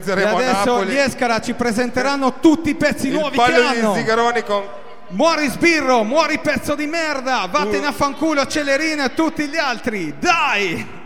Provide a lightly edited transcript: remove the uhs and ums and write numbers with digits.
E adesso gli Escara ci presenteranno tutti i pezzi nuovi che hanno. Zigaroni con... Muori sbirro, muori pezzo di merda, vattene a fanculo Celerino e tutti gli altri, dai!